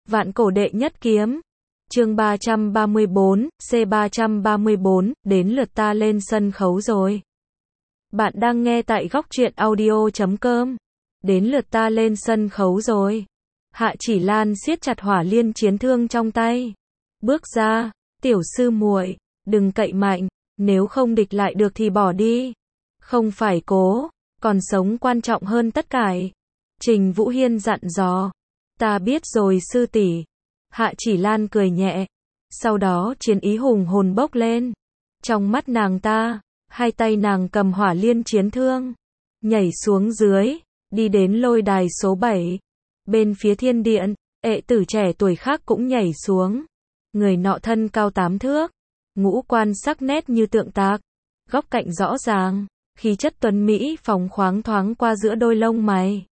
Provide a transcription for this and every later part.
Vạn cổ đệ nhất kiếm. Chương 334, C334, đến lượt ta lên sân khấu rồi. Bạn đang nghe tại góc truyện audio.com. Đến lượt ta lên sân khấu rồi. Hạ Chỉ Lan siết chặt hỏa liên chiến thương trong tay. Bước ra, tiểu sư muội, đừng cậy mạnh, nếu không địch lại được thì bỏ đi. Không phải cố, còn sống quan trọng hơn tất cả. Trình Vũ Hiên dặn dò. Ta biết rồi sư tỷ. Hạ Chỉ Lan cười nhẹ. Sau đó chiến ý hùng hồn bốc lên. Trong mắt nàng ta, hai tay nàng cầm hỏa liên chiến thương. Nhảy xuống dưới, đi đến lôi đài số 7. Bên phía thiên điện, đệ tử trẻ tuổi khác cũng nhảy xuống. Người nọ thân cao 8 thước. Ngũ quan sắc nét như tượng tạc. Góc cạnh rõ ràng, khí chất tuấn Mỹ phóng khoáng thoáng qua giữa đôi lông mày.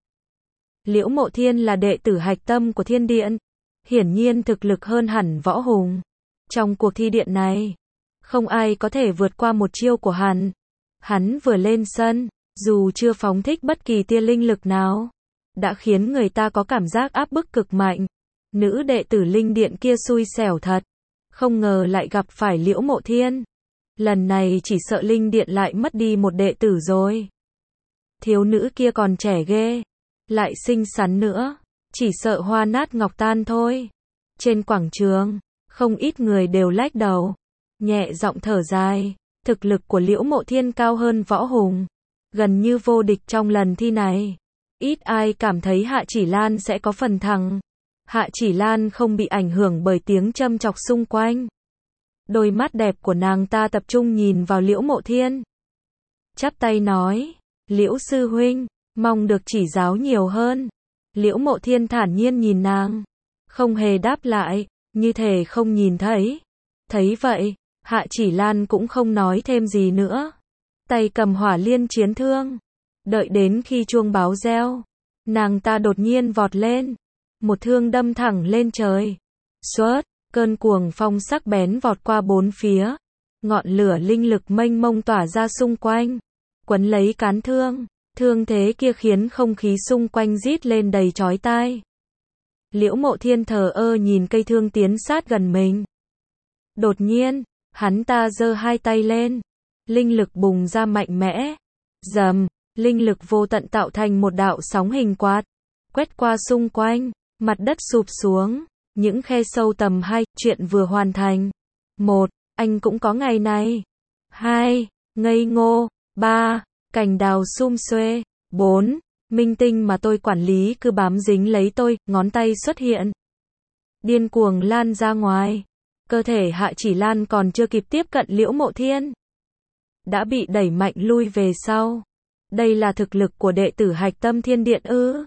Liễu Mộ Thiên là đệ tử hạch tâm của thiên điện. Hiển nhiên thực lực hơn hẳn Võ Hùng. Trong cuộc thi điện này, không ai có thể vượt qua một chiêu của hắn. Hắn vừa lên sân, dù chưa phóng thích bất kỳ tia linh lực nào, đã khiến người ta có cảm giác áp bức cực mạnh. Nữ đệ tử linh điện kia xui xẻo thật. Không ngờ lại gặp phải Liễu Mộ Thiên. Lần này chỉ sợ linh điện lại mất đi một đệ tử rồi. Thiếu nữ kia còn trẻ ghê. Lại xinh xắn nữa. Chỉ sợ hoa nát ngọc tan thôi. Trên quảng trường, không ít người đều lách đầu. Nhẹ giọng thở dài. Thực lực của Liễu Mộ Thiên cao hơn Võ Hùng. Gần như vô địch trong lần thi này. Ít ai cảm thấy Hạ Chỉ Lan sẽ có phần thắng. Hạ Chỉ Lan không bị ảnh hưởng bởi tiếng châm chọc xung quanh. Đôi mắt đẹp của nàng ta tập trung nhìn vào Liễu Mộ Thiên. Chắp tay nói, Liễu sư huynh, mong được chỉ giáo nhiều hơn. Liễu Mộ Thiên thản nhiên nhìn nàng, không hề đáp lại, như thể không nhìn thấy. Thấy vậy, Hạ Chỉ Lan cũng không nói thêm gì nữa. Tay cầm hỏa liên chiến thương. Đợi đến khi chuông báo reo, nàng ta đột nhiên vọt lên. Một thương đâm thẳng lên trời. Xoát, cơn cuồng phong sắc bén vọt qua bốn phía. Ngọn lửa linh lực mênh mông tỏa ra xung quanh. Quấn lấy cán thương. Thương thế kia khiến không khí xung quanh rít lên đầy chói tai. Liễu Mộ Thiên thờ ơ nhìn cây thương tiến sát gần mình. Đột nhiên, hắn ta giơ hai tay lên. Linh lực bùng ra mạnh mẽ. Rầm, linh lực vô tận tạo thành một đạo sóng hình quạt. Quét qua xung quanh, mặt đất sụp xuống. Những khe sâu tầm 2, chuyện vừa hoàn thành. 1. Anh cũng có ngày này. 2. Ngây ngô. 3. Cành đào sum xuê. 4. Minh tinh mà tôi quản lý cứ bám dính lấy tôi, ngón tay xuất hiện. Điên cuồng lan ra ngoài. Cơ thể Hạ Chỉ Lan còn chưa kịp tiếp cận Liễu Mộ Thiên. Đã bị đẩy mạnh lui về sau. Đây là thực lực của đệ tử hạch tâm thiên điện ư?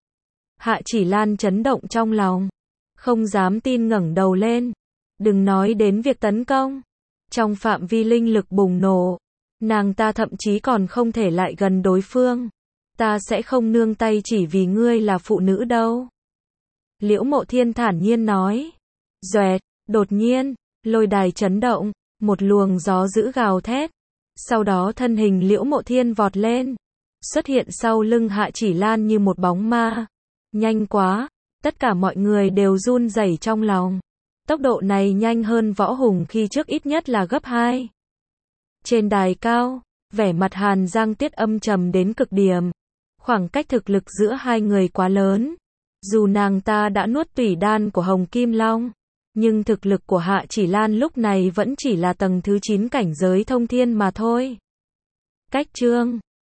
Hạ Chỉ Lan chấn động trong lòng. Không dám tin ngẩng đầu lên. Đừng nói đến việc tấn công. Trong phạm vi linh lực bùng nổ, nàng ta thậm chí còn không thể lại gần đối phương. Ta sẽ không nương tay chỉ vì ngươi là phụ nữ đâu. Liễu Mộ Thiên thản nhiên nói. Doẹt, đột nhiên, lôi đài chấn động, một luồng gió dữ gào thét. Sau đó thân hình Liễu Mộ Thiên vọt lên, xuất hiện sau lưng Hạ Chỉ Lan như một bóng ma. Nhanh quá, tất cả mọi người đều run rẩy trong lòng. Tốc độ này nhanh hơn Võ Hùng khi trước ít nhất là gấp 2. Trên đài cao, vẻ mặt Hàn Giang Tiết âm trầm đến cực điểm. Khoảng cách thực lực giữa hai người quá lớn. Dù nàng ta đã nuốt tủy đan của Hồng Kim Long, nhưng thực lực của Hạ Chỉ Lan lúc này vẫn chỉ là tầng thứ 9 cảnh giới thông thiên mà thôi. Cách chương